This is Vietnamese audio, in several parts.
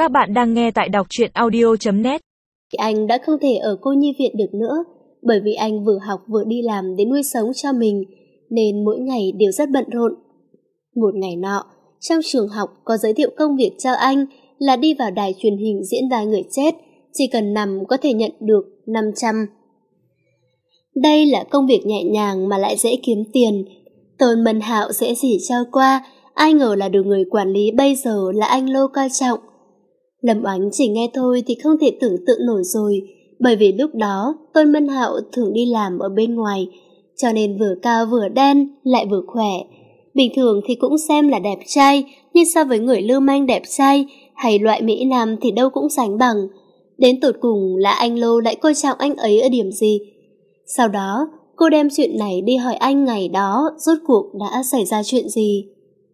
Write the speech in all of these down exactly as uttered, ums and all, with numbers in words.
Các bạn đang nghe tại đọc truyện audio chấm net. Anh đã không thể ở cô nhi viện được nữa, bởi vì anh vừa học vừa đi làm để nuôi sống cho mình, nên mỗi ngày đều rất bận rộn. Một ngày nọ, trong trường học có giới thiệu công việc cho anh là đi vào đài truyền hình diễn vai người chết, chỉ cần nằm có thể nhận được năm trăm. Đây là công việc nhẹ nhàng mà lại dễ kiếm tiền. Tôn Mân Hạo dễ gì cho qua, ai ngờ là được người quản lý bây giờ là anh Lô coi trọng. Lâm Oánh chỉ nghe thôi thì không thể tưởng tượng nổi rồi, bởi vì lúc đó Tôn Mân Hạo thường đi làm ở bên ngoài, cho nên vừa cao vừa đen lại vừa khỏe. Bình thường thì cũng xem là đẹp trai, nhưng so với người lưu manh đẹp trai hay loại Mỹ Nam thì đâu cũng sánh bằng. Đến tột cùng là anh Lô lại coi trọng anh ấy ở điểm gì? Sau đó, cô đem chuyện này đi hỏi anh ngày đó rốt cuộc đã xảy ra chuyện gì.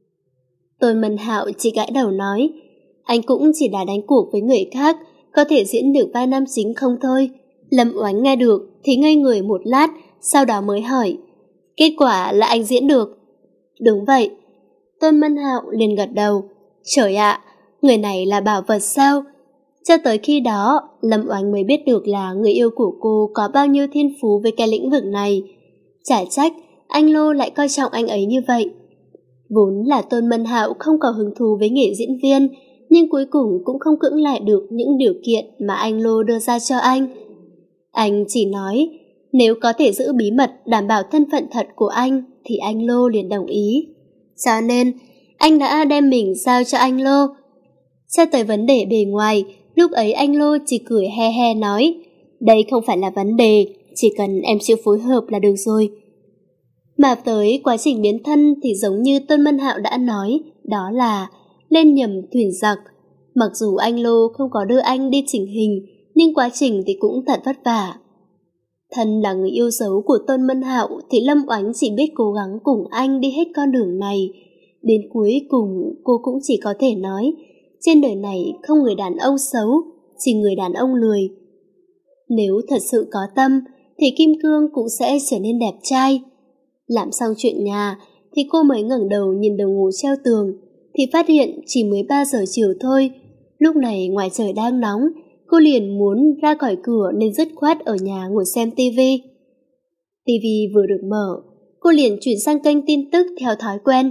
Tôn Mân Hạo chỉ gãi đầu nói, anh cũng chỉ là đánh cuộc với người khác, có thể diễn được vai nam chính không thôi. Lâm Oánh nghe được thì ngây người một lát, sau đó mới hỏi, kết quả là anh diễn được? Đúng vậy. Tôn Mân Hạo liền gật đầu. Trời ạ, người này là bảo vật sao? Cho tới khi đó, Lâm Oánh mới biết được là người yêu của cô có bao nhiêu thiên phú với cái lĩnh vực này. Chả trách, anh Lô lại coi trọng anh ấy như vậy. Vốn là Tôn Mân Hạo không có hứng thú với nghề diễn viên, nhưng cuối cùng cũng không cưỡng lại được những điều kiện mà anh Lô đưa ra cho anh. Anh chỉ nói, nếu có thể giữ bí mật đảm bảo thân phận thật của anh, thì anh Lô liền đồng ý. Cho nên, anh đã đem mình giao cho anh Lô. Cho tới vấn đề bề ngoài, lúc ấy anh Lô chỉ cười he he nói, đây không phải là vấn đề, chỉ cần em chịu phối hợp là được rồi. Mà tới quá trình biến thân thì giống như Tôn Mân Hạo đã nói, đó là lên nhầm thuyền giặc. Mặc dù anh Lô không có đưa anh đi chỉnh hình, nhưng quá trình thì cũng thật vất vả. Thân là người yêu dấu của Tôn Mân Hạo thì Lâm Oánh chỉ biết cố gắng cùng anh đi hết con đường này. Đến cuối cùng cô cũng chỉ có thể nói, trên đời này không người đàn ông xấu, chỉ người đàn ông lười. Nếu thật sự có tâm thì Kim Cương cũng sẽ trở nên đẹp trai. Làm xong chuyện nhà thì cô mới ngẩng đầu nhìn đồng hồ treo tường thì phát hiện chỉ mới ba giờ chiều thôi. Lúc này ngoài trời đang nóng, cô liền muốn ra khỏi cửa nên dứt khoát ở nhà ngồi xem tivi. Tivi vừa được mở, cô liền chuyển sang kênh tin tức theo thói quen.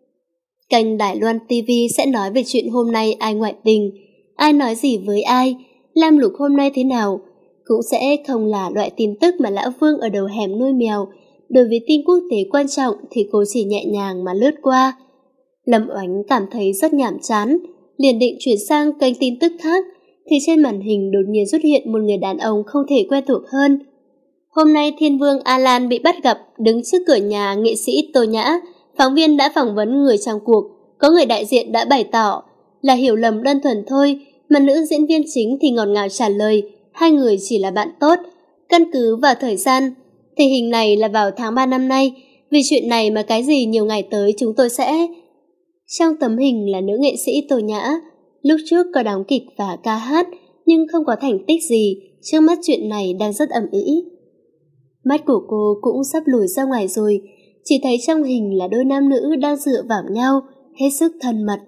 Kênh Đài Loan ti vi sẽ nói về chuyện hôm nay ai ngoại tình, ai nói gì với ai, Lam Lục hôm nay thế nào. Cũng sẽ không là loại tin tức mà Lão Vương ở đầu hẻm nuôi mèo. Đối với tin quốc tế quan trọng thì cô chỉ nhẹ nhàng mà lướt qua. Lâm Oánh cảm thấy rất nhàm chán, liền định chuyển sang kênh tin tức khác, thì trên màn hình đột nhiên xuất hiện một người đàn ông không thể quen thuộc hơn. Hôm nay Thiên Vương Alan bị bắt gặp đứng trước cửa nhà nghệ sĩ Tô Nhã. Phóng viên đã phỏng vấn người trong cuộc, có người đại diện đã bày tỏ là hiểu lầm đơn thuần thôi, mà nữ diễn viên chính thì ngọt ngào trả lời hai người chỉ là bạn tốt. Căn cứ vào thời gian, tình hình này là vào tháng ba năm nay, vì chuyện này mà cái gì nhiều ngày tới chúng tôi sẽ... Trong tấm hình là nữ nghệ sĩ Tô Nhã, lúc trước có đóng kịch và ca hát, nhưng không có thành tích gì, trước mắt chuyện này đang rất ầm ĩ. Mắt của cô cũng sắp lùi ra ngoài rồi, chỉ thấy trong hình là đôi nam nữ đang dựa vào nhau, hết sức thân mật.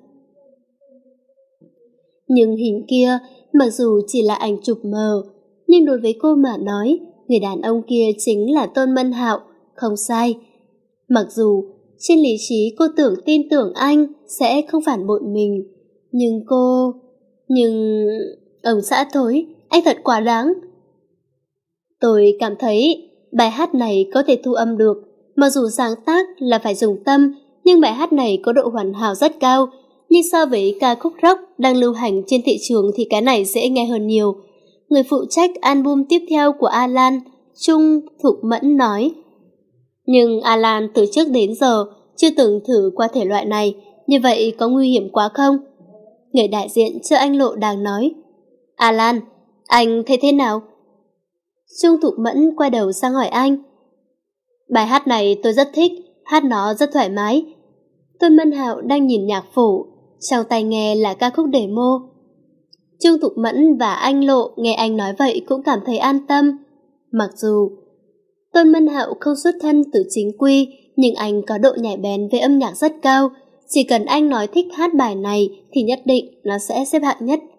Nhưng hình kia, mặc dù chỉ là ảnh chụp mờ, nhưng đối với cô mà nói, người đàn ông kia chính là Tôn Mân Hạo, không sai. Mặc dù trên lý trí cô tưởng tin tưởng anh sẽ không phản bội mình, nhưng cô... Nhưng... Ông xã thối, anh thật quá đáng. Tôi cảm thấy bài hát này có thể thu âm được, mặc dù sáng tác là phải dùng tâm, nhưng bài hát này có độ hoàn hảo rất cao, nhưng so với ca khúc rock đang lưu hành trên thị trường thì cái này dễ nghe hơn nhiều. Người phụ trách album tiếp theo của Alan, Trung Thục Mẫn nói. Nhưng Alan từ trước đến giờ chưa từng thử qua thể loại này, như vậy có nguy hiểm quá không? Người đại diện cho anh Lộ đang nói. Alan, anh thấy thế nào? Trung Thục Mẫn quay đầu sang hỏi anh. Bài hát này tôi rất thích, hát nó rất thoải mái. Tôn Mân Hạo đang nhìn nhạc phổ, trong tai nghe là ca khúc demo. Trung Thục Mẫn và anh Lộ nghe anh nói vậy cũng cảm thấy an tâm. Mặc dù Tôn Mân Hạo không xuất thân từ chính quy, nhưng anh có độ nhạy bén về âm nhạc rất cao. Chỉ cần anh nói thích hát bài này thì nhất định nó sẽ xếp hạng nhất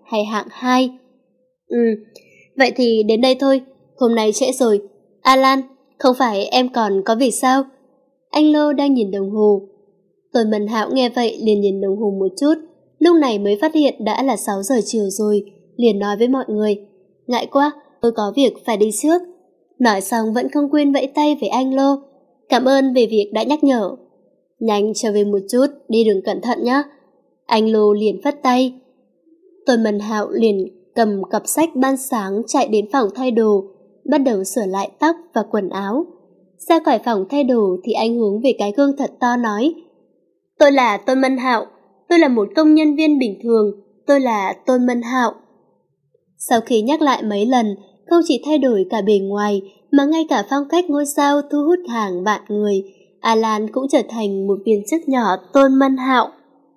hay hạng hai? Ừ, vậy thì đến đây thôi, hôm nay trễ rồi. Alan, không phải em còn có việc sao? Anh Lô đang nhìn đồng hồ. Tôn Mân Hạo nghe vậy liền nhìn đồng hồ một chút, lúc này mới phát hiện đã là sáu giờ chiều rồi, liền nói với mọi người, ngại quá, tôi có việc phải đi trước. Nói xong vẫn không quên vẫy tay với anh Lô, cảm ơn về việc đã nhắc nhở. Nhanh trở về một chút, đi đường cẩn thận nhé. Anh Lô liền phất tay. Tôn Mân Hạo liền cầm cặp sách ban sáng chạy đến phòng thay đồ, bắt đầu sửa lại tóc và quần áo. Ra khỏi phòng thay đồ thì anh hướng về cái gương thật to nói, tôi là Tôn Mân Hạo, tôi là một công nhân viên bình thường, tôi là Tôn Mân Hạo. Sau khi nhắc lại mấy lần, không chỉ thay đổi cả bề ngoài mà ngay cả phong cách ngôi sao thu hút hàng vạn người, Alan cũng trở thành một viên chức nhỏ Tôn Mân Hạo.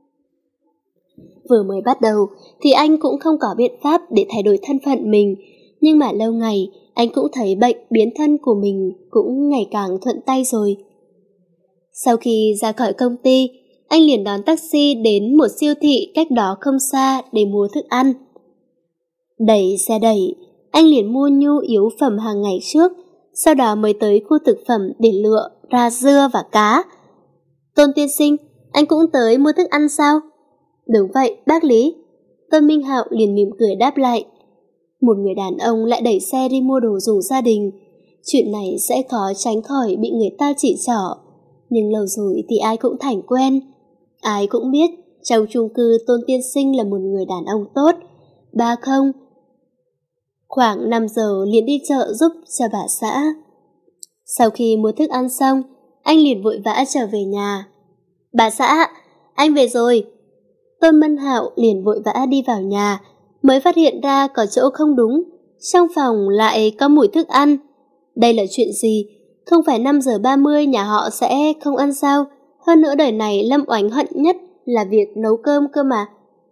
Vừa mới bắt đầu thì anh cũng không có biện pháp để thay đổi thân phận mình, nhưng mà lâu ngày anh cũng thấy bệnh biến thân của mình cũng ngày càng thuận tay rồi. Sau khi ra khỏi công ty, anh liền đón taxi đến một siêu thị cách đó không xa để mua thức ăn. Đẩy xe đẩy, anh liền mua nhu yếu phẩm hàng ngày trước, sau đó mới tới khu thực phẩm để lựa ra dưa và cá. Tôn tiên sinh, anh cũng tới mua thức ăn sao? Đúng vậy, bác Lý. Tôn Minh Hạo liền mỉm cười đáp lại. Một người đàn ông lại đẩy xe đi mua đồ dùng gia đình. Chuyện này sẽ khó tránh khỏi bị người ta chỉ trỏ. Nhưng lâu rồi thì ai cũng thành quen. Ai cũng biết trong chung cư Tôn tiên sinh là một người đàn ông tốt. Ba không. Khoảng năm giờ liền đi chợ giúp cho bà xã. Sau khi mua thức ăn xong, anh liền vội vã trở về nhà. Bà xã, anh về rồi. Tôn Mân Hạo liền vội vã đi vào nhà, mới phát hiện ra có chỗ không đúng, trong phòng lại có mùi thức ăn. Đây là chuyện gì? Không phải năm giờ ba mươi nhà họ sẽ không ăn sao? Hơn nữa đời này Lâm Oánh hận nhất là việc nấu cơm cơ mà.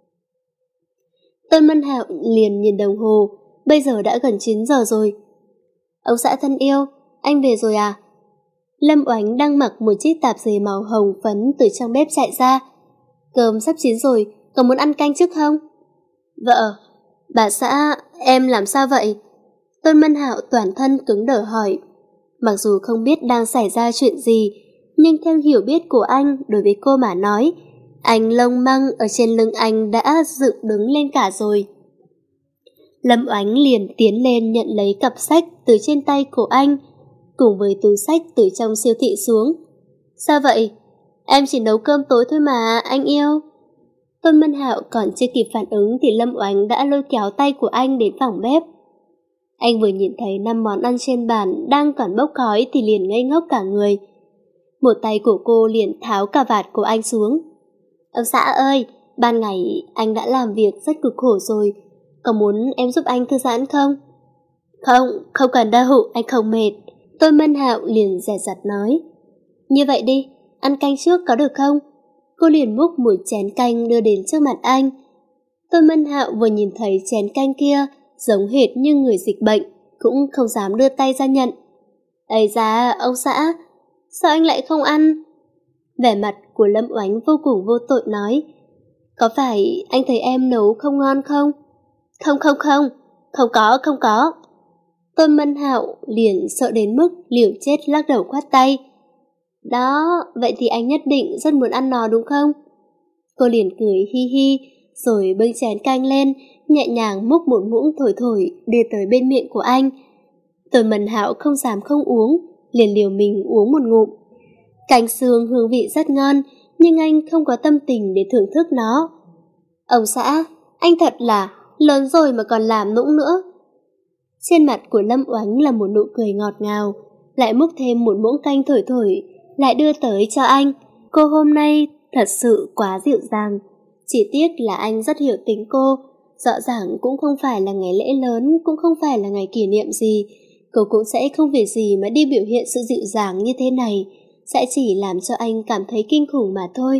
Tôn Mân Hạo liền nhìn đồng hồ, bây giờ đã gần chín giờ rồi. Ông xã thân yêu, anh về rồi à? Lâm Oánh đang mặc một chiếc tạp dề màu hồng phấn từ trong bếp chạy ra. Cơm sắp chín rồi, có muốn ăn canh trước không? Vợ, bà xã, em làm sao vậy? Tôn Mân Hạo toàn thân cứng đờ hỏi. Mặc dù không biết đang xảy ra chuyện gì, nhưng theo hiểu biết của anh đối với cô mà nói, anh lông măng ở trên lưng anh đã dựng đứng lên cả rồi. Lâm Oánh liền tiến lên nhận lấy cặp sách từ trên tay của anh, cùng với túi sách từ trong siêu thị xuống. Sao vậy? Em chỉ nấu cơm tối thôi mà, anh yêu. Tôn Mân Hạo còn chưa kịp phản ứng thì Lâm Oánh đã lôi kéo tay của anh đến phòng bếp. Anh vừa nhìn thấy năm món ăn trên bàn đang còn bốc khói thì liền ngây ngốc cả người. Một tay của cô liền tháo cà vạt của anh xuống. Ông xã ơi, ban ngày anh đã làm việc rất cực khổ rồi, có muốn em giúp anh thư giãn không? Không, không cần đâu, anh không mệt. Tôn Mân Hạo liền dè dặt nói. Như vậy đi, ăn canh trước có được không? Cô liền múc một chén canh đưa đến trước mặt anh. Tôn Mân Hạo vừa nhìn thấy chén canh kia giống hệt như người dịch bệnh, cũng không dám đưa tay ra nhận. Ây da, ông xã, sao anh lại không ăn? Vẻ mặt của Lâm Oánh vô cùng vô tội nói. Có phải anh thấy em nấu không ngon không? Không không không, không có, không có. Tôn Mân Hạo liền sợ đến mức liều chết lắc đầu khoát tay. Đó, vậy thì anh nhất định rất muốn ăn nó đúng không? Cô liền cười hi hi, rồi bưng chén canh lên, nhẹ nhàng múc một muỗng thổi thổi đưa tới bên miệng của anh. Tôn Mân Hạo không dám không uống, liền liều mình uống một ngụm. Canh xương hương vị rất ngon, nhưng anh không có tâm tình để thưởng thức nó. Ông xã, anh thật là lớn rồi mà còn làm nũng nữa. Trên mặt của Lâm Oánh là một nụ cười ngọt ngào, lại múc thêm một muỗng canh thổi thổi, lại đưa tới cho anh. Cô hôm nay thật sự quá dịu dàng. Chỉ tiếc là anh rất hiểu tính cô. Rõ ràng cũng không phải là ngày lễ lớn, cũng không phải là ngày kỷ niệm gì. Cô cũng sẽ không việc gì mà đi biểu hiện sự dịu dàng như thế này, sẽ chỉ làm cho anh cảm thấy kinh khủng mà thôi.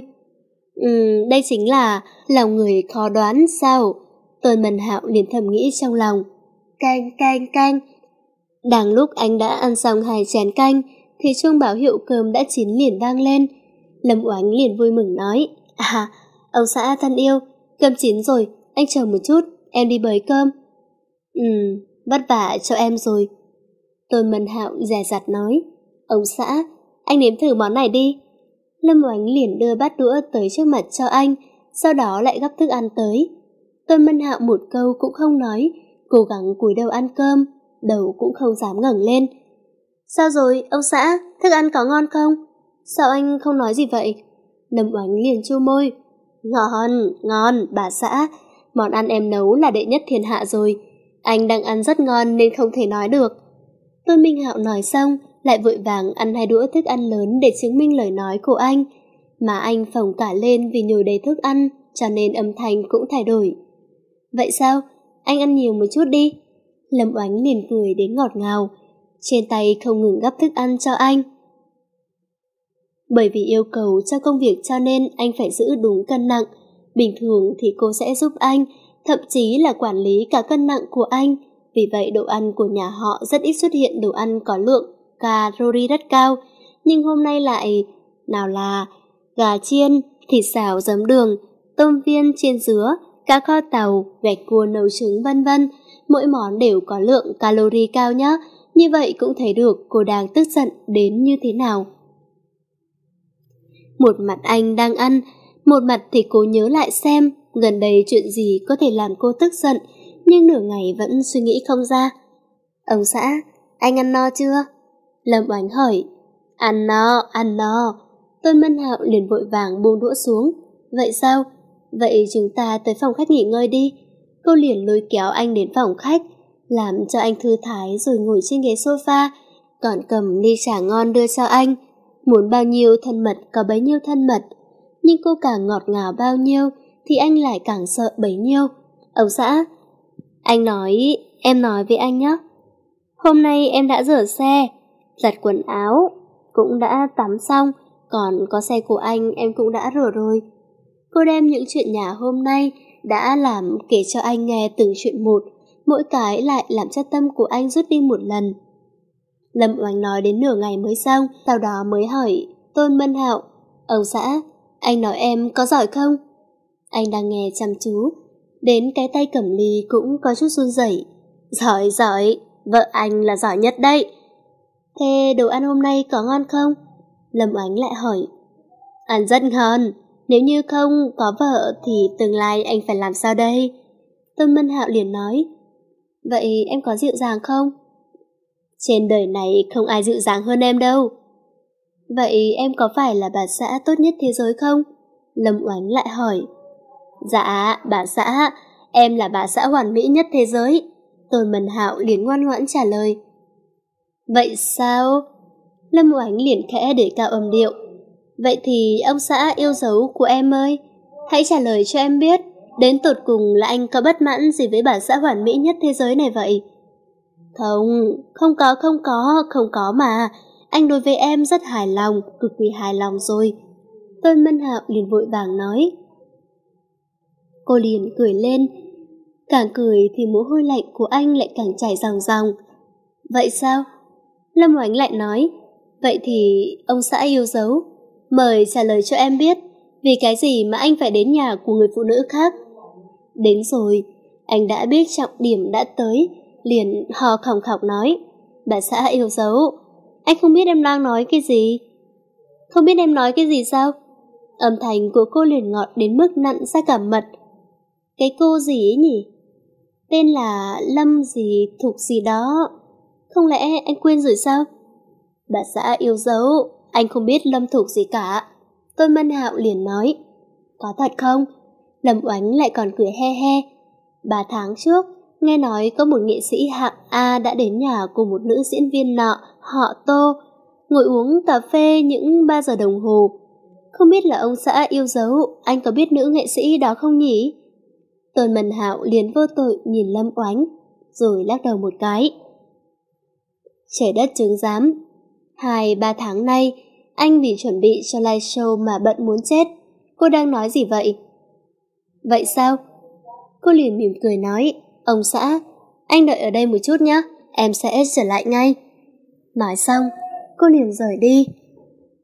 Ừm, đây chính là lòng người khó đoán sao? Tôn Mân Hạo liền thầm nghĩ trong lòng. Canh, canh, canh. Đang lúc anh đã ăn xong hai chén canh, thì chuông báo hiệu cơm đã chín liền vang lên. Lâm Oánh liền vui mừng nói. À, ông xã thân yêu, cơm chín rồi, anh chờ một chút, em đi bới cơm. Ừ, vất vả cho em rồi. Tôn Mân Hạo dè dặt nói. Ông xã, anh nếm thử món này đi. Lâm Oánh liền đưa bát đũa tới trước mặt cho anh, sau đó lại gắp thức ăn tới. Tôn Mân Hạo một câu cũng không nói, cố gắng cúi đầu ăn cơm, đầu cũng không dám ngẩng lên. Sao rồi, ông xã, thức ăn có ngon không? Sao anh không nói gì vậy? Lâm Oánh liền chu môi. Ngon, ngon, bà xã, món ăn em nấu là đệ nhất thiên hạ rồi. Anh đang ăn rất ngon nên không thể nói được. Tôn Minh Hạo nói xong, lại vội vàng ăn hai đũa thức ăn lớn để chứng minh lời nói của anh. Mà anh phồng cả lên vì nhồi đầy thức ăn, cho nên âm thanh cũng thay đổi. Vậy sao? Anh ăn nhiều một chút đi. Lâm Oánh liền cười đến ngọt ngào, trên tay không ngừng gắp thức ăn cho anh. Bởi vì yêu cầu cho công việc cho nên anh phải giữ đúng cân nặng. Bình thường thì cô sẽ giúp anh, thậm chí là quản lý cả cân nặng của anh. Vì vậy đồ ăn của nhà họ rất ít xuất hiện đồ ăn có lượng calorie rất cao. Nhưng hôm nay lại, nào là gà chiên, thịt xào giấm đường, tôm viên chiên dứa, cá kho tàu, gạch cua nấu trứng vân vân. Mỗi món đều có lượng calorie cao nhé. Như vậy cũng thấy được cô đang tức giận đến như thế nào. Một mặt anh đang ăn, một mặt thì cô nhớ lại xem gần đây chuyện gì có thể làm cô tức giận, nhưng nửa ngày vẫn suy nghĩ không ra. Ông xã, anh ăn no chưa? Lâm Oánh hỏi. Ăn no, ăn no. Tôn Mân Hạo liền vội vàng buông đũa xuống. Vậy sao? Vậy chúng ta tới phòng khách nghỉ ngơi đi. Cô liền lôi kéo anh đến phòng khách, làm cho anh thư thái rồi ngồi trên ghế sofa, còn cầm ly trà ngon đưa cho anh. Muốn bao nhiêu thân mật có bấy nhiêu thân mật, nhưng cô càng ngọt ngào bao nhiêu thì anh lại càng sợ bấy nhiêu. Ông xã, anh nói, em nói với anh nhé. Hôm nay em đã rửa xe, giặt quần áo, cũng đã tắm xong, còn có xe của anh em cũng đã rửa rồi. Cô đem những chuyện nhà hôm nay đã làm kể cho anh nghe từng chuyện một, mỗi cái lại làm cho tâm của anh rút đi một lần. Lâm Oánh nói đến nửa ngày mới xong, sau đó mới hỏi Tôn Mân Hạo, ông xã, anh nói em có giỏi không? Anh đang nghe chăm chú, đến cái tay cầm ly cũng có chút run rẩy. Giỏi, giỏi, vợ anh là giỏi nhất đấy. Thế đồ ăn hôm nay có ngon không? Lâm Oánh lại hỏi. Ăn rất ngon, nếu như không có vợ thì tương lai anh phải làm sao đây? Tôn Mân Hạo liền nói. Vậy em có dịu dàng không? Trên đời này không ai dịu dàng hơn em đâu. Vậy em có phải là bà xã tốt nhất thế giới không? Lâm Oánh lại hỏi. Dạ, bà xã, em là bà xã hoàn mỹ nhất thế giới. Tôn Mân Hạo liền ngoan ngoãn trả lời. Vậy sao? Lâm Oánh liền khẽ để cao âm điệu. Vậy thì ông xã yêu dấu của em ơi, hãy trả lời cho em biết, đến tột cùng là anh có bất mãn gì với bà xã hoàn mỹ nhất thế giới này vậy? Không, không có, không có, không có mà. Anh đối với em rất hài lòng, cực kỳ hài lòng rồi. Tôn Mân Hạo liền vội vàng nói. Cô liền cười lên. Càng cười thì mồ hôi lạnh của anh lại càng chảy ròng ròng. Vậy sao? Lâm Oánh lại nói. Vậy thì ông xã yêu dấu, mời trả lời cho em biết, vì cái gì mà anh phải đến nhà của người phụ nữ khác? Đến rồi, anh đã biết trọng điểm đã tới, liền hò khòng khọc nói. Bà xã yêu dấu, anh không biết em đang nói cái gì? Không biết em nói cái gì sao? Âm thanh của cô liền ngọt đến mức nặn ra cả mật. Cái cô gì ấy nhỉ? Tên là Lâm gì Thục gì đó. Không lẽ anh quên rồi sao? Bà xã yêu dấu, anh không biết Lâm Thục gì cả. Tôn Mân Hạo liền nói. Có thật không? Lâm Oánh lại còn cười he he. Ba tháng trước, nghe nói có một nghệ sĩ hạng A đã đến nhà của một nữ diễn viên nọ họ Tô, ngồi uống cà phê những ba giờ đồng hồ. Không biết là ông xã yêu dấu, anh có biết nữ nghệ sĩ đó không nhỉ? Tôn Mân Hạo liền vô tội nhìn Lâm Oánh, rồi lắc đầu một cái. Trời đất chứng giám, hai ba tháng nay, anh vì chuẩn bị cho live show mà bận muốn chết. Cô đang nói gì vậy? Vậy sao? Cô liền mỉm cười nói. Ông xã, anh đợi ở đây một chút nhé, em sẽ trở lại ngay. Nói xong, cô liền rời đi.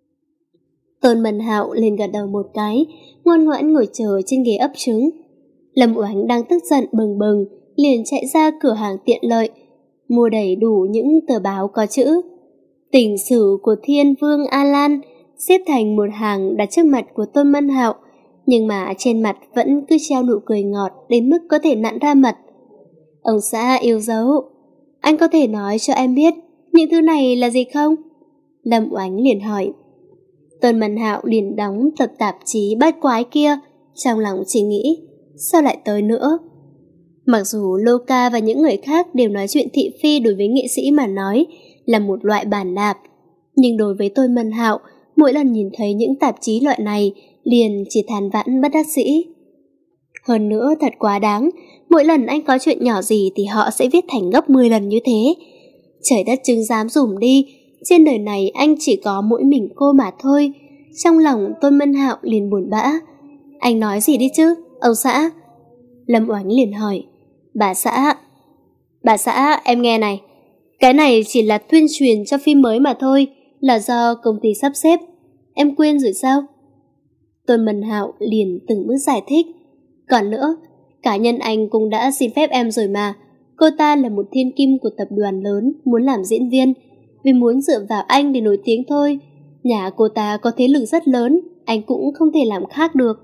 Tôn Mân Hạo liền gật đầu một cái, ngoan ngoãn ngồi chờ trên ghế ấp trứng. Lâm Oánh đang tức giận bừng bừng, liền chạy ra cửa hàng tiện lợi, mua đầy đủ những tờ báo có chữ Tình sử của Thiên Vương A Lan, xếp thành một hàng đặt trước mặt của Tôn Mân Hạo, nhưng mà trên mặt vẫn cứ treo nụ cười ngọt đến mức có thể nặn ra mật. Ông xã yêu dấu, anh có thể nói cho em biết những thứ này là gì không? Lâm Oánh liền hỏi. Tôn Mân Hạo liền đóng tập tạp chí bát quái kia, trong lòng chỉ nghĩ, sao lại tới nữa? Mặc dù Loka và những người khác đều nói chuyện thị phi đối với nghệ sĩ mà nói là một loại bản đạp, nhưng đối với Tôn Mân Hạo, mỗi lần nhìn thấy những tạp chí loại này liền chỉ than vãn bất đắc dĩ. Hơn nữa thật quá đáng, mỗi lần anh có chuyện nhỏ gì thì họ sẽ viết thành gấp mười lần như thế. Trời đất chứng giám dùm đi, trên đời này anh chỉ có mỗi mình cô mà thôi. Trong lòng Tôn Mân Hạo liền buồn bã. Anh nói gì đi chứ, ông xã? Lâm Oánh liền hỏi. Bà xã, bà xã em nghe này, cái này chỉ là tuyên truyền cho phim mới mà thôi, là do công ty sắp xếp. Em quên rồi sao? Tôn Mân Hạo liền từng bước giải thích. Còn nữa, cá nhân anh cũng đã xin phép em rồi mà. Cô ta là một thiên kim của tập đoàn lớn, muốn làm diễn viên, vì muốn dựa vào anh để nổi tiếng thôi. Nhà cô ta có thế lực rất lớn, anh cũng không thể làm khác được.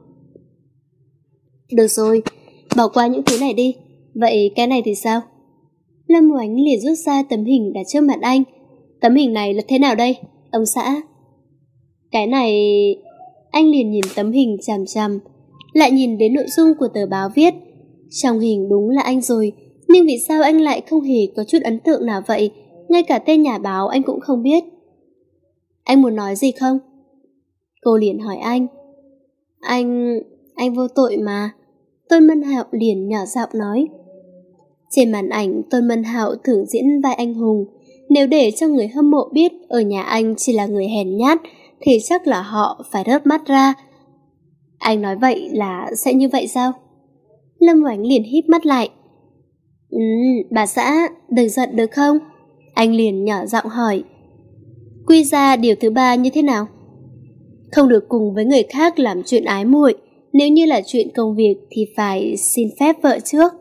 Được rồi, bỏ qua những thứ này đi. Vậy cái này thì sao? Lâm Oánh liền rút ra tấm hình đặt trước mặt anh. Tấm hình này là thế nào đây, ông xã? Cái này... Anh liền nhìn tấm hình chằm chằm, lại nhìn đến nội dung của tờ báo viết. Trong hình đúng là anh rồi, nhưng vì sao anh lại không hề có chút ấn tượng nào vậy? Ngay cả tên nhà báo anh cũng không biết. Anh muốn nói gì không? Cô liền hỏi anh. Anh... anh vô tội mà. Tôn Mân Hạo liền nhỏ giọng nói. Trên màn ảnh, Tôn Mân Hạo thường diễn vai anh hùng. Nếu để cho người hâm mộ biết ở nhà anh chỉ là người hèn nhát, thì chắc là họ phải rớt mắt ra. Anh nói vậy là sẽ như vậy sao? Lâm Oánh liền híp mắt lại. Ừ, bà xã, đừng giận được không? Anh liền nhỏ giọng hỏi. Quy ra điều thứ ba như thế nào? Không được cùng với người khác làm chuyện ái muội. Nếu như là chuyện công việc thì phải xin phép vợ trước.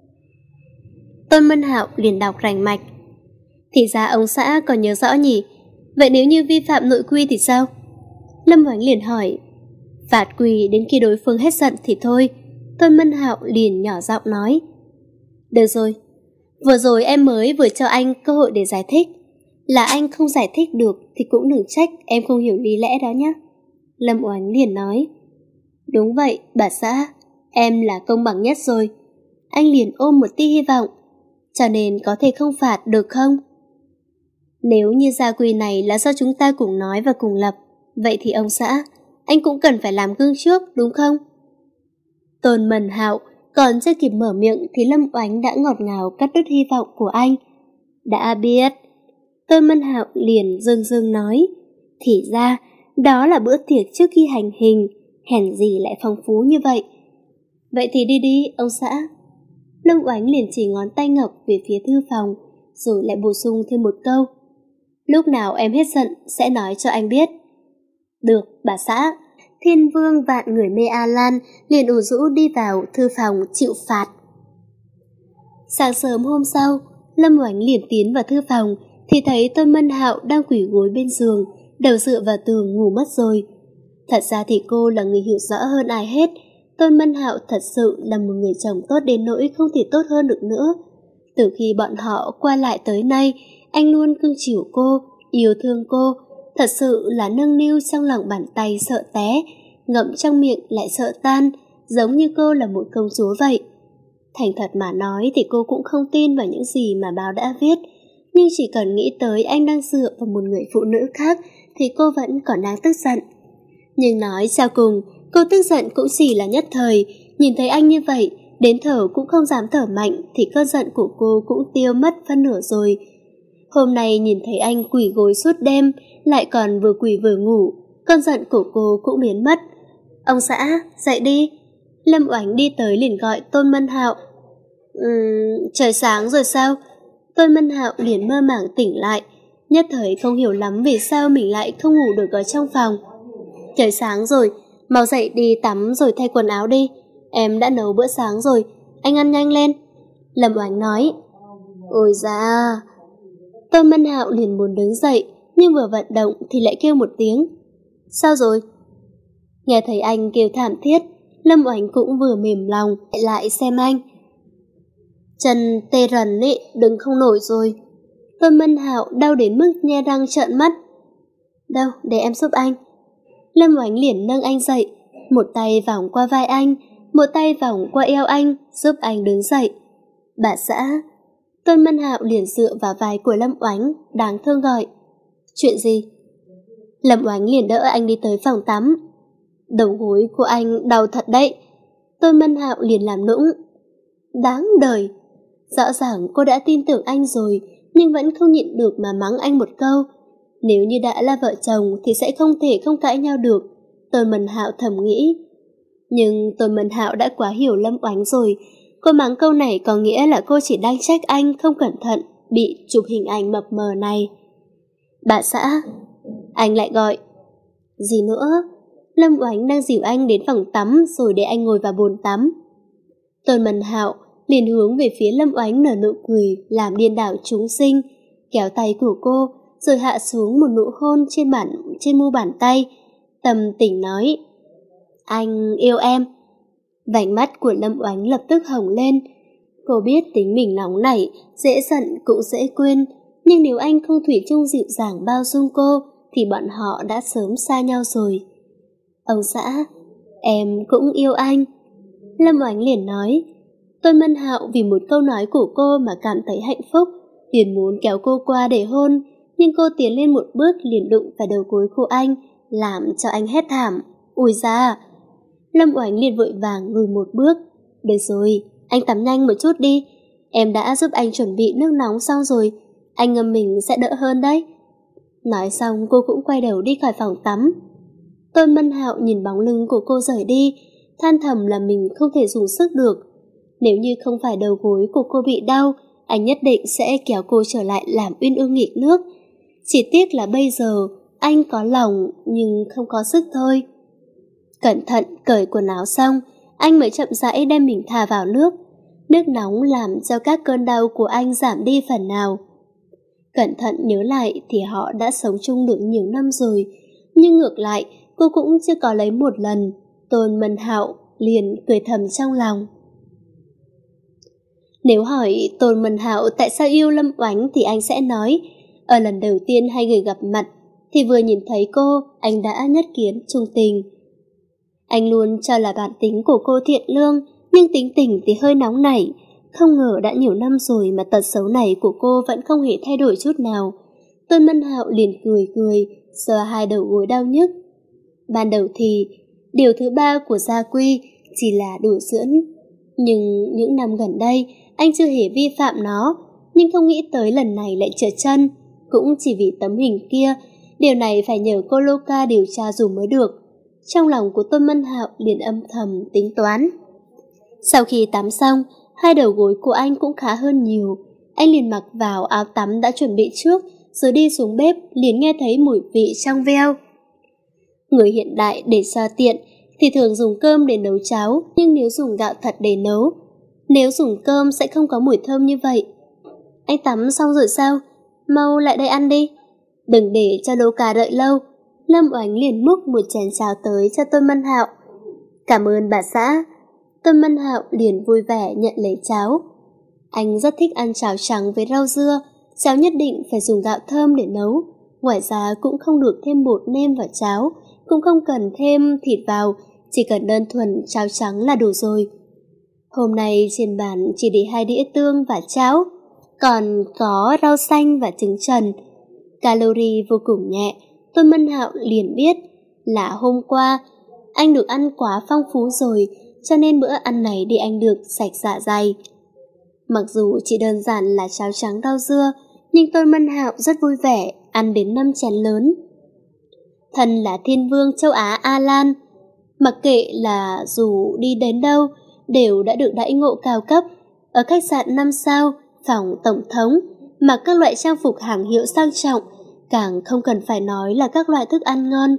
Tôn Mân Hạo liền đọc rành mạch. Thì ra ông xã còn nhớ rõ nhỉ? Vậy nếu như vi phạm nội quy thì sao? Lâm Oánh liền hỏi. Phạt quỳ đến khi đối phương hết giận thì thôi. Tôn Mân Hạo liền nhỏ giọng nói. Được rồi, vừa rồi em mới vừa cho anh cơ hội để giải thích. Là anh không giải thích được thì cũng đừng trách em không hiểu lý lẽ đó nhé. Lâm Oánh liền nói. Đúng vậy, bà xã, em là công bằng nhất rồi. Anh liền ôm một tia hy vọng. Cho nên có thể không phạt được không? Nếu như gia quy này là do chúng ta cùng nói và cùng lập, vậy thì ông xã, anh cũng cần phải làm gương trước, đúng không? Tôn Mân Hạo còn chưa kịp mở miệng thì Lâm Oánh đã ngọt ngào cắt đứt hy vọng của anh. Đã biết. Tôn Mân Hạo liền dưng dưng nói. Thì ra, đó là bữa tiệc trước khi hành hình, hèn gì lại phong phú như vậy. Vậy thì đi đi, ông xã. Lâm Oánh liền chỉ ngón tay ngọc về phía thư phòng, rồi lại bổ sung thêm một câu. Lúc nào em hết giận sẽ nói cho anh biết. Được, bà xã. Thiên Vương vạn người mê A Lan liền ủ rũ đi vào thư phòng chịu phạt. Sáng sớm hôm sau, Lâm Oánh liền tiến vào thư phòng thì thấy Tôn Mân Hạo đang quỳ gối bên giường, đầu dựa vào tường ngủ mất rồi. Thật ra thì cô là người hiểu rõ hơn ai hết. Tôn Mân Hạo thật sự là một người chồng tốt đến nỗi không thể tốt hơn được nữa. Từ khi bọn họ qua lại tới nay, anh luôn cưng chiều cô, yêu thương cô, thật sự là nâng niu trong lòng bàn tay sợ té, ngậm trong miệng lại sợ tan, giống như cô là một công chúa vậy. Thành thật mà nói thì cô cũng không tin vào những gì mà báo đã viết, nhưng chỉ cần nghĩ tới anh đang dựa vào một người phụ nữ khác thì cô vẫn còn đang tức giận. Nhưng nói sau cùng, cô tức giận cũng chỉ là nhất thời, nhìn thấy anh như vậy, đến thở cũng không dám thở mạnh thì cơn giận của cô cũng tiêu mất phân nửa rồi. Hôm nay nhìn thấy anh quỳ gối suốt đêm, lại còn vừa quỳ vừa ngủ, cơn giận của cô cũng biến mất. Ông xã, dậy đi. Lâm Oánh đi tới liền gọi Tôn Mân Hạo. Ừm, trời sáng rồi sao? Tôn Mân Hạo liền mơ màng tỉnh lại, nhất thời không hiểu lắm vì sao mình lại không ngủ được ở trong phòng. Trời sáng rồi, mau dậy đi tắm rồi thay quần áo đi. Em đã nấu bữa sáng rồi, anh ăn nhanh lên, Lâm Oánh nói. Ôi da. Tôn Mân Hạo liền muốn đứng dậy, nhưng vừa vận động thì lại kêu một tiếng. Sao rồi? Nghe thấy anh kêu thảm thiết, Lâm Oánh cũng vừa mềm lòng lại xem anh. Chân tê rần ấy, đứng không nổi rồi. Tôn Mân Hạo đau đến mức nhe răng trợn mắt. Đâu, để em giúp anh. Lâm Oánh liền nâng anh dậy, một tay vòng qua vai anh, một tay vòng qua eo anh, giúp anh đứng dậy. Bà xã. Tôn Mân Hạo liền dựa vào vai của Lâm Oánh, đáng thương gọi. Chuyện gì? Lâm Oánh liền đỡ anh đi tới phòng tắm. Đầu gối của anh đau thật đấy. Tôn Mân Hạo liền làm nũng. Đáng đời. Rõ ràng cô đã tin tưởng anh rồi, nhưng vẫn không nhịn được mà mắng anh một câu. Nếu như đã là vợ chồng thì sẽ không thể không cãi nhau được, Tôn Mân Hạo thầm nghĩ. Nhưng Tôn Mân Hạo đã quá hiểu Lâm Oánh rồi. Cô mắng câu này có nghĩa là cô chỉ đang trách anh không cẩn thận bị chụp hình ảnh mập mờ này. Bà xã. Anh lại gọi. Gì nữa? Lâm Oánh đang dìu anh đến phòng tắm rồi để anh ngồi vào bồn tắm. Tôn Mân Hạo liền hướng về phía Lâm Oánh nở nụ cười làm điên đảo chúng sinh, kéo tay của cô rồi hạ xuống một nụ hôn trên bản trên mu bàn tay, tâm tình nói. Anh yêu em. Vành mắt của Lâm Oánh lập tức hồng lên. Cô biết tính mình nóng nảy, dễ giận cũng dễ quên, nhưng nếu anh không thủy chung dịu dàng bao dung cô thì bọn họ đã sớm xa nhau rồi. Ông xã, em cũng yêu anh. Lâm Oánh liền nói. Tôn Mân Hạo vì một câu nói của cô mà cảm thấy hạnh phúc, liền muốn kéo cô qua để hôn, nhưng cô tiến lên một bước liền đụng vào đầu gối của anh, làm cho anh hét thảm. Ui da. Lâm Oánh liền vội vàng lùi một bước. Được rồi, anh tắm nhanh một chút đi. Em đã giúp anh chuẩn bị nước nóng xong rồi, anh ngâm mình sẽ đỡ hơn đấy. Nói xong cô cũng quay đầu đi khỏi phòng tắm. Tôn Mân Hạo nhìn bóng lưng của cô rời đi, than thầm là mình không thể dùng sức được. Nếu như không phải đầu gối của cô bị đau, anh nhất định sẽ kéo cô trở lại làm uyên ương nghịch nước. Chỉ tiếc là bây giờ anh có lòng nhưng không có sức thôi. Cẩn thận cởi quần áo xong, anh mới chậm rãi đem mình thả vào nước. Nước nóng làm cho các cơn đau của anh giảm đi phần nào. Cẩn thận nhớ lại thì họ đã sống chung được nhiều năm rồi, nhưng ngược lại cô cũng chưa có lấy một lần. Tôn Mân Hạo liền cười thầm trong lòng. Nếu hỏi Tôn Mân Hạo tại sao yêu Lâm Oánh thì anh sẽ nói, ở lần đầu tiên hai người gặp mặt thì vừa nhìn thấy cô, anh đã nhất kiến trung tình. Anh luôn cho là bản tính của cô thiện lương, nhưng tính tình thì hơi nóng nảy. Không ngờ đã nhiều năm rồi mà tật xấu này của cô vẫn không hề thay đổi chút nào. Tôn Mân Hạo liền cười cười, xoa hai đầu gối đau nhức. Ban đầu thì điều thứ ba của gia quy chỉ là đùa giỡn, nhưng những năm gần đây anh chưa hề vi phạm nó, nhưng không nghĩ tới lần này lại trượt chân, cũng chỉ vì tấm hình kia. Điều này phải nhờ cô Loca điều tra dùm mới được. Trong lòng của Tôn Mân Hạo liền âm thầm tính toán. Sau khi tắm xong, hai đầu gối của anh cũng khá hơn nhiều. Anh liền mặc vào áo tắm đã chuẩn bị trước, rồi đi xuống bếp liền nghe thấy mùi vị trong veo. Người hiện đại để cho tiện thì thường dùng cơm để nấu cháo, nhưng nếu dùng gạo thật để nấu, nếu dùng cơm sẽ không có mùi thơm như vậy. Anh tắm xong rồi sao? Mau lại đây ăn đi. Đừng để cho Loca đợi lâu. Lâm Oánh liền múc một chén cháo tới cho Tôn Mân Hạo. Cảm ơn bà xã. Tôn Mân Hạo liền vui vẻ nhận lấy cháo. Anh rất thích ăn cháo trắng với rau dưa. Cháo nhất định phải dùng gạo thơm để nấu. Ngoài ra cũng không được thêm bột nêm vào cháo, cũng không cần thêm thịt vào, chỉ cần đơn thuần cháo trắng là đủ rồi. Hôm nay trên bàn chỉ để hai đĩa tương và cháo, còn có rau xanh và trứng trần. Calorie vô cùng nhẹ. Tôn Mân Hạo liền biết là hôm qua anh được ăn quá phong phú rồi, cho nên bữa ăn này để anh được sạch dạ dày. Mặc dù chỉ đơn giản là cháo trắng rau dưa, nhưng Tôn Mân Hạo rất vui vẻ ăn đến năm chén lớn. Thân là thiên vương châu Á A Lan, mặc kệ là dù đi đến đâu đều đã được đãi ngộ cao cấp. Ở khách sạn năm sao, phòng tổng thống, mặc các loại trang phục hàng hiệu sang trọng, càng không cần phải nói là các loại thức ăn ngon.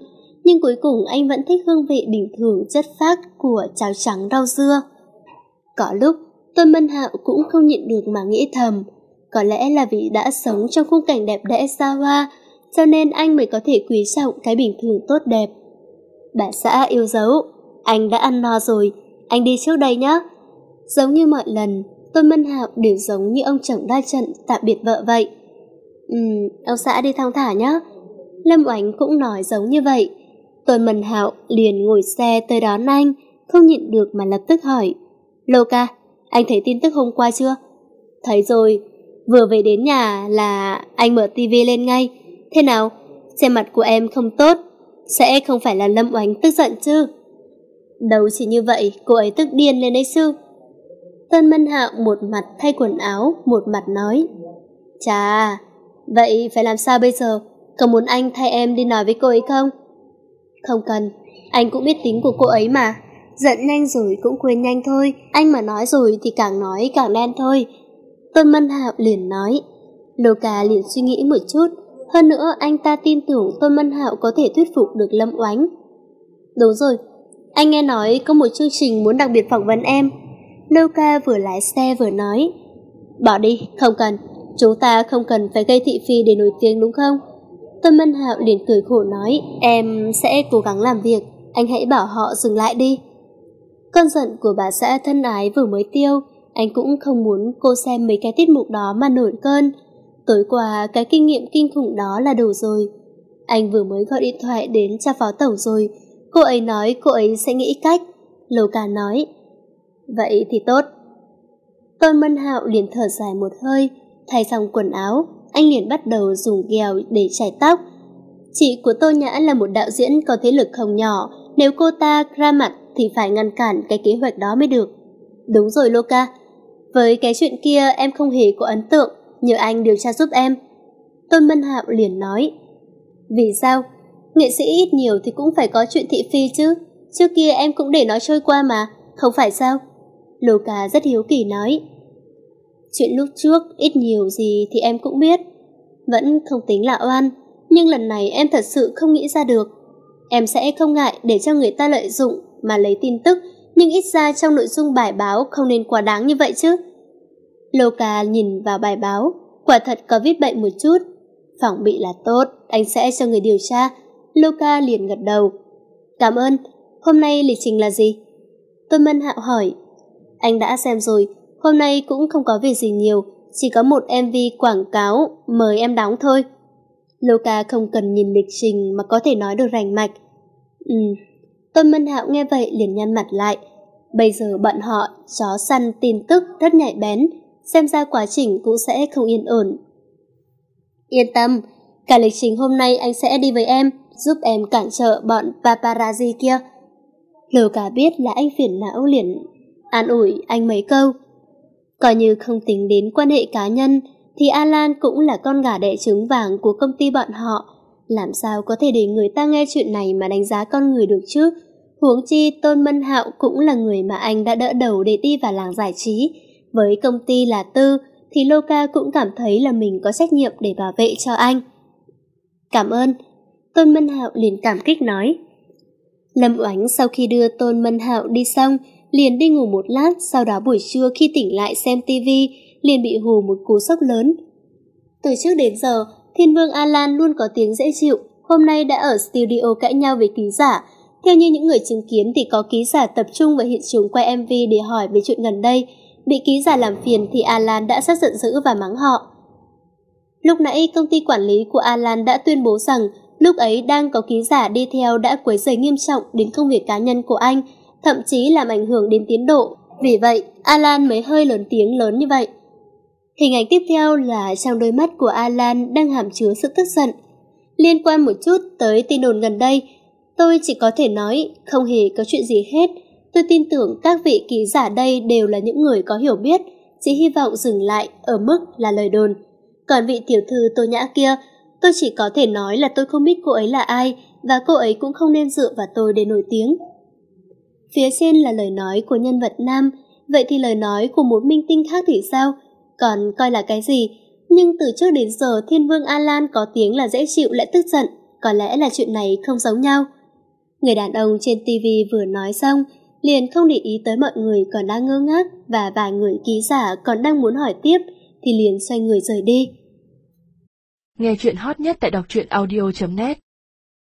nhưng cuối cùng anh vẫn thích hương vị bình thường chất phác của cháo trắng rau dưa. Có lúc, Tôn Mân Hạo cũng không nhịn được mà nghĩ thầm, có lẽ là vì đã sống trong khung cảnh đẹp đẽ xa hoa, cho nên anh mới có thể quý trọng cái bình thường tốt đẹp. Bà xã yêu dấu, anh đã ăn no rồi, anh đi trước đây nhé. Giống như mọi lần, Tôn Mân Hạo đều giống như ông chồng ra trận tạm biệt vợ vậy. Ừm, ông xã đi thong thả nhé. Lâm Oánh cũng nói giống như vậy. Tôn Mân Hạo liền ngồi xe tới đón anh, không nhịn được mà lập tức hỏi, Lô ca, anh thấy tin tức hôm qua chưa? Thấy rồi, vừa về đến nhà là anh mở tivi lên ngay. Thế nào, xem mặt của em không tốt, sẽ không phải là Lâm Oánh tức giận chứ? Đâu chỉ như vậy, cô ấy tức điên lên đấy sư. Tôn Mân Hạo một mặt thay quần áo, một mặt nói, chà, vậy phải làm sao bây giờ? Có muốn anh thay em đi nói với cô ấy không? Không cần, anh cũng biết tính của cô ấy mà. Giận nhanh rồi cũng quên nhanh thôi, anh mà nói rồi thì càng nói càng đen thôi. Tôn Mân Hạo liền nói. Lô Ca liền suy nghĩ một chút, hơn nữa anh ta tin tưởng Tôn Mân Hạo có thể thuyết phục được Lâm Oánh. Đúng rồi, anh nghe nói có một chương trình muốn đặc biệt phỏng vấn em. Lô Ca vừa lái xe vừa nói. Bỏ đi, không cần, chúng ta không cần phải gây thị phi để nổi tiếng đúng không? Tôn Mân Hạo liền cười khổ nói, em sẽ cố gắng làm việc, anh hãy bảo họ dừng lại đi. Cơn giận của bà xã thân ái vừa mới tiêu, anh cũng không muốn cô xem mấy cái tiết mục đó mà nổi cơn. Tối qua cái kinh nghiệm kinh khủng đó là đủ rồi. Anh vừa mới gọi điện thoại đến cha phó tổng rồi, cô ấy nói cô ấy sẽ nghĩ cách. Lô Ca nói, vậy thì tốt. Tôn Mân Hạo liền thở dài một hơi, thay xong quần áo, anh liền bắt đầu dùng gel để chải tóc. Chị của Tô Nhã là một đạo diễn có thế lực không nhỏ, nếu cô ta ra mặt thì phải ngăn cản cái kế hoạch đó mới được. Đúng rồi Lô Ca, với cái chuyện kia em không hề có ấn tượng, nhờ anh điều tra giúp em. Tôn Mân Hạo liền nói. Vì sao? Nghệ sĩ ít nhiều thì cũng phải có chuyện thị phi chứ. Trước kia em cũng để nó trôi qua mà, không phải sao? Lô Ca rất hiếu kỳ nói. Chuyện lúc trước ít nhiều gì thì em cũng biết, vẫn không tính là oan, nhưng lần này em thật sự không nghĩ ra được. Em sẽ không ngại để cho người ta lợi dụng mà lấy tin tức, nhưng ít ra trong nội dung bài báo không nên quá đáng như vậy chứ. Lô Ca nhìn vào bài báo, quả thật có viết bệnh một chút. Phỏng bị là tốt, anh sẽ cho người điều tra. Lô Ca liền gật đầu. Cảm ơn, hôm nay lịch trình là gì? Tôn Mân Hạo hỏi. Anh đã xem rồi, hôm nay cũng không có việc gì nhiều, chỉ có một em vê quảng cáo mời em đóng thôi. Lô Ca không cần nhìn lịch trình mà có thể nói được rành mạch. Ừ. Tôn Mân Hạo nghe vậy liền nhăn mặt lại. Bây giờ bọn họ chó săn tin tức rất nhạy bén, xem ra quá trình cũng sẽ không yên ổn. Yên tâm, cả lịch trình hôm nay anh sẽ đi với em, giúp em cản trở bọn paparazzi kia. Lô Ca biết là anh phiền não liền an ủi anh mấy câu. Coi như không tính đến quan hệ cá nhân, thì Alan cũng là con gà đẻ trứng vàng của công ty bọn họ. Làm sao có thể để người ta nghe chuyện này mà đánh giá con người được chứ? Huống chi Tôn Mân Hạo cũng là người mà anh đã đỡ đầu để đi vào làng giải trí. Với công ty là tư, thì Lô Ca cũng cảm thấy là mình có trách nhiệm để bảo vệ cho anh. Cảm ơn. Tôn Mân Hạo liền cảm kích nói. Lâm Oánh sau khi đưa Tôn Mân Hạo đi xong, liền đi ngủ một lát, sau đó buổi trưa khi tỉnh lại xem tivi, liền bị hù một cú sốc lớn. Từ trước đến giờ, Thiên Vương Alan luôn có tiếng dễ chịu, hôm nay đã ở studio cãi nhau với ký giả. Theo như những người chứng kiến thì có ký giả tập trung vào hiện trường quay em vê để hỏi về chuyện gần đây. Bị ký giả làm phiền thì Alan đã rất giận dữ và mắng họ. Lúc nãy công ty quản lý của Alan đã tuyên bố rằng lúc ấy đang có ký giả đi theo đã quấy rầy nghiêm trọng đến công việc cá nhân của anh, thậm chí làm ảnh hưởng đến tiến độ. Vì vậy, Alan mới hơi lớn tiếng lớn như vậy. Hình ảnh tiếp theo là trong đôi mắt của Alan đang hàm chứa sự tức giận. Liên quan một chút tới tin đồn gần đây, tôi chỉ có thể nói không hề có chuyện gì hết. Tôi tin tưởng các vị ký giả đây đều là những người có hiểu biết, chỉ hy vọng dừng lại ở mức là lời đồn. Còn vị tiểu thư Tô Nhã kia, tôi chỉ có thể nói là tôi không biết cô ấy là ai, và cô ấy cũng không nên dựa vào tôi để nổi tiếng. Phía trên là lời nói của nhân vật nam, vậy thì lời nói của một minh tinh khác thì sao? Còn coi là cái gì? Nhưng từ trước đến giờ Thiên Vương Alan có tiếng là dễ chịu lại tức giận, có lẽ là chuyện này không giống nhau. Người đàn ông trên tivi vừa nói xong, liền không để ý tới mọi người còn đang ngơ ngác và vài người ký giả còn đang muốn hỏi tiếp thì liền xoay người rời đi. Nghe chuyện hot nhất tại đọc truyện audio chấm net.